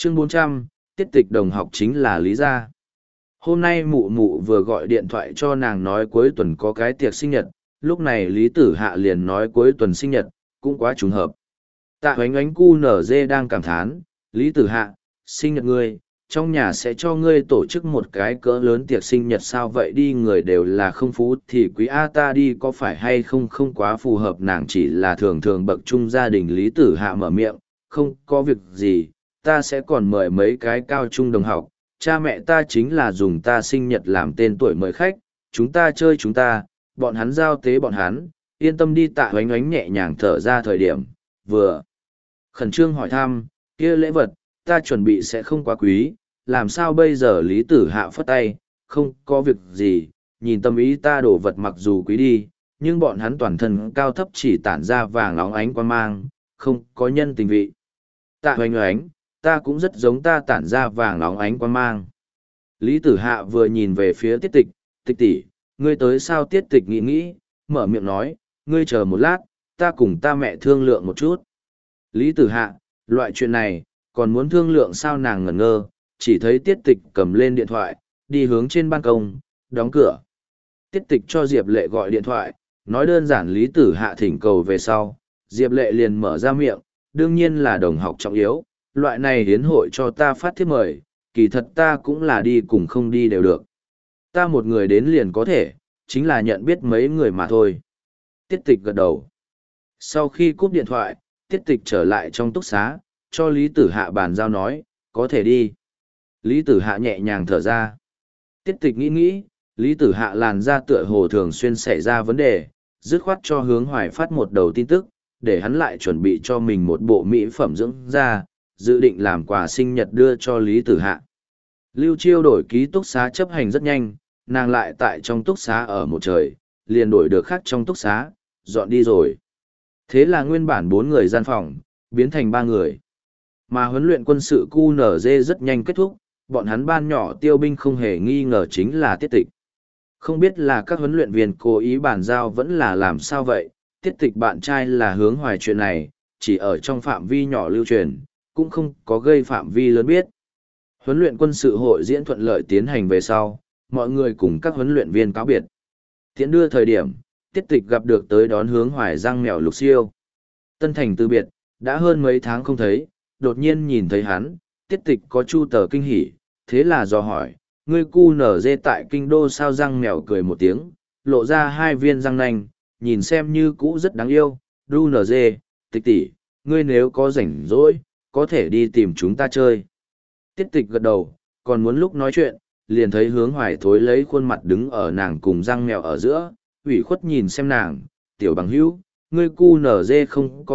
Chương 400, tiết tịch đồng học chính là Lý Gia. Hôm nay mụ mụ vừa gọi điện thoại cho nàng nói cuối tuần có cái tiệc sinh nhật, lúc này Lý Tử Hạ liền nói cuối tuần sinh nhật, cũng quá trùng hợp. Tạ Hoánh Ánh cu nở dê đang cảm thán, Lý Tử Hạ, sinh nhật ngươi, trong nhà sẽ cho ngươi tổ chức một cái cỡ lớn tiệc sinh nhật sao vậy đi người đều là không phú thì quý A ta đi có phải hay không không quá phù hợp nàng chỉ là thường thường bậc trung gia đình Lý Tử Hạ mở miệng, không có việc gì, ta sẽ còn mời mấy cái cao trung đồng học, cha mẹ ta chính là dùng ta sinh nhật làm tên tuổi mời khách, chúng ta chơi chúng ta, bọn hắn giao tế bọn hắn, yên tâm đi Tạ Hoánh Ánh nhẹ nhàng thở ra thời điểm, vừa khẩn trương hỏi thăm, kia lễ vật, ta chuẩn bị sẽ không quá quý, làm sao bây giờ Lý Tử Hạ phất tay, không có việc gì, nhìn tâm ý ta đổ vật mặc dù quý đi, nhưng bọn hắn toàn thân cao thấp chỉ tản ra vàng óng ánh quan mang, không có nhân tình vị. Tạ Hoánh Ánh, ta cũng rất giống ta tản ra vàng óng ánh quan mang. Lý Tử Hạ vừa nhìn về phía Tiết Tịch, Tịch tỷ, ngươi tới sao Tiết Tịch nghĩ nghĩ, mở miệng nói, ngươi chờ một lát, ta cùng ta mẹ thương lượng một chút. Lý Tử Hạ, loại chuyện này, còn muốn thương lượng sao nàng ngẩn ngơ, chỉ thấy Tiết Tịch cầm lên điện thoại, đi hướng trên ban công, đóng cửa. Tiết Tịch cho Diệp Lệ gọi điện thoại, nói đơn giản Lý Tử Hạ thỉnh cầu về sau, Diệp Lệ liền mở ra miệng, đương nhiên là đồng học trọng yếu, loại này hiến hội cho ta phát thiếp mời, kỳ thật ta cũng là đi cùng không đi đều được. Ta một người đến liền có thể, chính là nhận biết mấy người mà thôi. Tiết Tịch gật đầu. Sau khi cúp điện thoại, Tiết Tịch trở lại trong túc xá, cho Lý Tử Hạ bàn giao nói, có thể đi. Lý Tử Hạ nhẹ nhàng thở ra. Tiết Tịch nghĩ nghĩ, Lý Tử Hạ làn da tựa hồ thường xuyên xảy ra vấn đề, dứt khoát cho Hướng Hoài phát một đầu tin tức, để hắn lại chuẩn bị cho mình một bộ mỹ phẩm dưỡng da, dự định làm quà sinh nhật đưa cho Lý Tử Hạ. Lưu Chiêu đổi ký túc xá chấp hành rất nhanh, nàng lại tại trong túc xá ở một trời, liền đổi được khác trong túc xá, dọn đi rồi. Thế là nguyên bản 4 người gian phòng, biến thành 3 người. Mà huấn luyện quân sự QNZ rất nhanh kết thúc, bọn hắn ban nhỏ tiêu binh không hề nghi ngờ chính là Tiết Tịch. Không biết là các huấn luyện viên cố ý bàn giao vẫn là làm sao vậy, Tiết Tịch bạn trai là Hướng Hoài chuyện này, chỉ ở trong phạm vi nhỏ lưu truyền, cũng không có gây phạm vi lớn biết. Huấn luyện quân sự hội diễn thuận lợi tiến hành về sau, mọi người cùng các huấn luyện viên cáo biệt. Tiễn đưa thời điểm, Tiết Tịch gặp được tới đón Hướng Hoài Giang Mèo Lục Siêu. Tân thành từ biệt, đã hơn mấy tháng không thấy, đột nhiên nhìn thấy hắn, Tiết Tịch có chu tờ kinh hỉ, thế là dò hỏi, ngươi cu nở dê tại kinh đô sao Giang Mèo cười một tiếng, lộ ra 2 viên răng nanh, nhìn xem như cũ rất đáng yêu, đu nở dê, Tịch tỷ, ngươi nếu có rảnh rỗi, có thể đi tìm chúng ta chơi. Tiết Tịch gật đầu, còn muốn lúc nói chuyện, liền thấy Hướng Hoài thối lấy khuôn mặt đứng ở nàng cùng Giang Mèo ở giữa, ủy khuất nhìn xem nàng, tiểu bằng hữu, ngươi cu nở dê không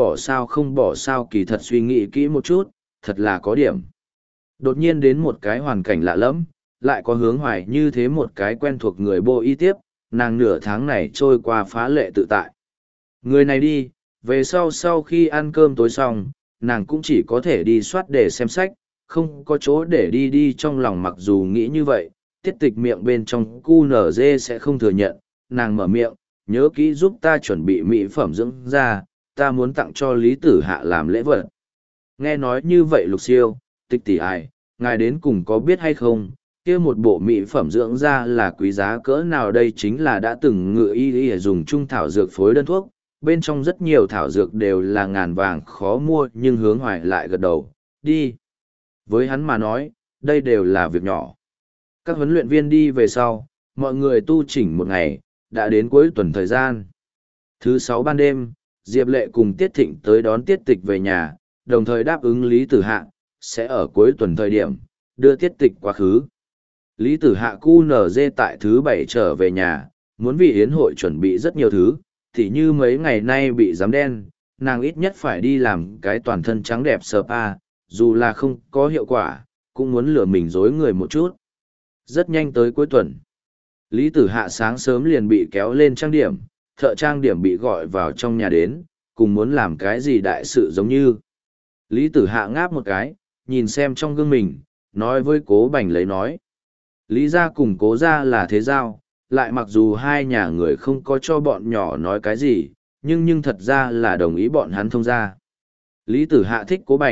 bỏ sao kỳ thật suy nghĩ kỹ một chút, thật là có điểm. Đột nhiên đến một cái hoàn cảnh lạ lẫm, lại có Hướng Hoài như thế một cái quen thuộc người bộ y tiếp, nàng nửa tháng này trôi qua phá lệ tự tại. Người này đi, về sau khi ăn cơm tối xong, nàng cũng chỉ có thể đi soát để xem sách, không có chỗ để đi trong lòng mặc dù nghĩ như vậy, Tiết Tịch miệng bên trong QNZ sẽ không thừa nhận, nàng mở miệng, nhớ kỹ giúp ta chuẩn bị mỹ phẩm dưỡng da, ta muốn tặng cho Lý Tử Hạ làm lễ vật. Nghe nói như vậy Lục Siêu, Tịch tỷ ai, ngài đến cùng có biết hay không, kia một bộ mỹ phẩm dưỡng da là quý giá cỡ nào đây chính là đã từng ngự y dùng chung thảo dược phối đơn thuốc, bên trong rất nhiều thảo dược đều là ngàn vàng khó mua nhưng Hướng Hoài lại gật đầu, đi. Với hắn mà nói, đây đều là việc nhỏ. Các huấn luyện viên đi về sau, mọi người tu chỉnh một ngày, đã đến cuối tuần thời gian. Thứ 6 ban đêm, Diệp Lệ cùng Tiết Thịnh tới đón Tiết Tịch về nhà, đồng thời đáp ứng Lý Tử Hạ, sẽ ở cuối tuần thời điểm, đưa Tiết Tịch quá khứ. Lý Tử Hạ QNZ tại thứ 7 trở về nhà, muốn vì yến hội chuẩn bị rất nhiều thứ, thì như mấy ngày nay bị giám đen, nàng ít nhất phải đi làm cái toàn thân trắng đẹp spa, dù là không có hiệu quả, cũng muốn lừa mình dối người một chút. Rất nhanh tới cuối tuần. Lý Tử Hạ sáng sớm liền bị kéo lên trang điểm, thợ trang điểm bị gọi vào trong nhà đến, cùng muốn làm cái gì đại sự giống như. Lý Tử Hạ ngáp một cái, nhìn xem trong gương mình, nói với Cố Bành lấy nói. Lý gia cùng Cố gia là thế giao, lại mặc dù hai nhà người không có cho bọn nhỏ nói cái gì, nhưng thật ra là đồng ý bọn hắn thông gia. Lý Tử Hạ thích Cố Bành,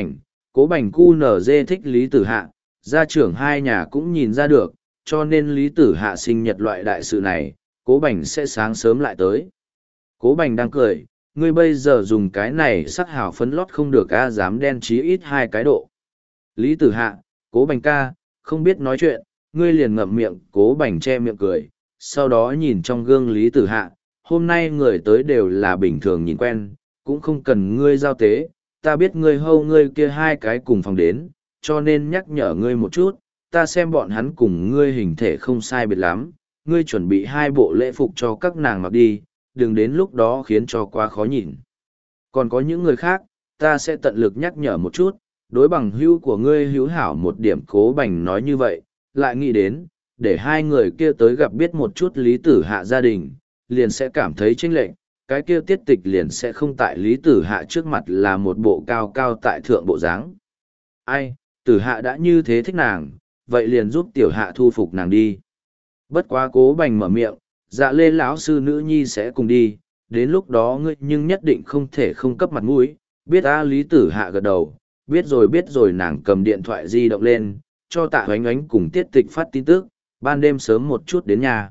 Cố Bành QNZ thích Lý Tử Hạ, gia trưởng hai nhà cũng nhìn ra được, cho nên Lý Tử Hạ sinh nhật loại đại sự này, Cố Bành sẽ sáng sớm lại tới. Cố Bành đang cười, ngươi bây giờ dùng cái này sắc hào phấn lót không được a, dám đen chí ít 2 cái độ. Lý Tử Hạ, Cố Bành ca, không biết nói chuyện, ngươi liền ngậm miệng. Cố Bành che miệng cười, sau đó nhìn trong gương Lý Tử Hạ, hôm nay người tới đều là bình thường nhìn quen, cũng không cần ngươi giao tế, ta biết ngươi hâu ngươi kia 2 cái cùng phòng đến, cho nên nhắc nhở ngươi một chút, ta xem bọn hắn cùng ngươi hình thể không sai biệt lắm, ngươi chuẩn bị 2 bộ lễ phục cho các nàng mặc đi, đừng đến lúc đó khiến cho quá khó nhìn. Còn có những người khác, ta sẽ tận lực nhắc nhở một chút, đối bằng hữu của ngươi hữu hảo một điểm. Cố Bành nói như vậy, lại nghĩ đến, để 2 người kia tới gặp biết một chút Lý Tử Hạ gia đình, liền sẽ cảm thấy chênh lệch, cái kia Tiết Tịch liền sẽ không tại Lý Tử Hạ trước mặt là một bộ cao cao tại thượng bộ dáng. Ai, Tử Hạ đã như thế thích nàng, vậy liền giúp Tiểu Hạ thu phục nàng đi. Bất quá Cố Bành mở miệng, Dạ Lê lão sư nữ nhi sẽ cùng đi, đến lúc đó ngươi nhưng nhất định không thể không cấp mặt mũi. Biết a? Lý Tử Hạ gật đầu, biết rồi. Nàng cầm điện thoại di động lên, cho Tạ Oánh Oánh cùng Tiết Tịch phát tin tức, ban đêm sớm một chút đến nhà.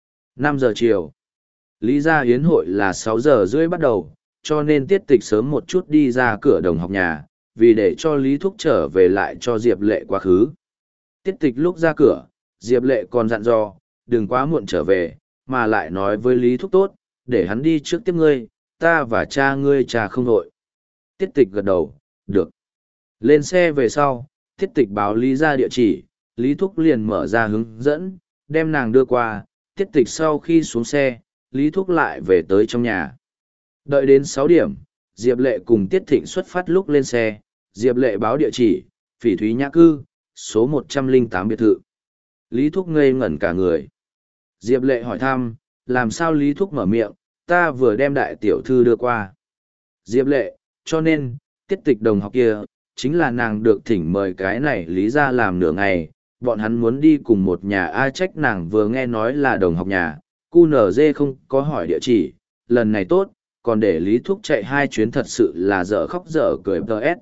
5 giờ chiều. Lý gia yến hội là 6 giờ rưỡi bắt đầu, cho nên Tiết Tịch sớm một chút đi ra cửa đồng học nhà, vì để cho Lý Thúc trở về lại cho Diệp Lệ quá khứ. Tiết Tịch lúc ra cửa, Diệp Lệ còn dặn dò, đừng quá muộn trở về, mà lại nói với Lý Thúc tốt, để hắn đi trước tiếp ngươi, ta và cha ngươi cha không đội. Tiết Tịch gật đầu, được. Lên xe về sau, Tiết Tịch báo Lý ra địa chỉ, Lý Thúc liền mở ra hướng dẫn, đem nàng đưa qua. Tiết Tịch sau khi xuống xe, Lý Thúc lại về tới trong nhà. Đợi đến 6 điểm, Diệp Lệ cùng Tiết Thịnh xuất phát. Lúc lên xe, Diệp Lệ báo địa chỉ, Phỉ Thúy Nhã Cư, số 108 biệt thự. Lý Thúc ngây ngẩn cả người. Diệp Lệ hỏi thăm, làm sao? Lý Thúc mở miệng, ta vừa đem đại tiểu thư đưa qua. Diệp Lệ, cho nên, Tiết Tịch đồng học kia, chính là nàng được thỉnh mời cái này Lý ra làm nửa ngày, bọn hắn muốn đi cùng một nhà. Ai trách nàng vừa nghe nói là đồng học nhà, QNZ không có hỏi địa chỉ, lần này tốt, còn để Lý Thúc chạy 2 chuyến, thật sự là dở khóc dở cười. PS,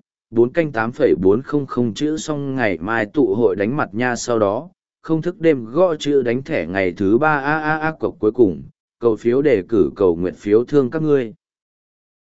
4canh8,400 chữ xong ngày mai tụ hội đánh mặt nha, sau đó không thức đêm gõ chữ đánh thẻ ngày thứ 3 cọc cuối cùng, cầu phiếu đề cử cầu nguyện phiếu thương các ngươi.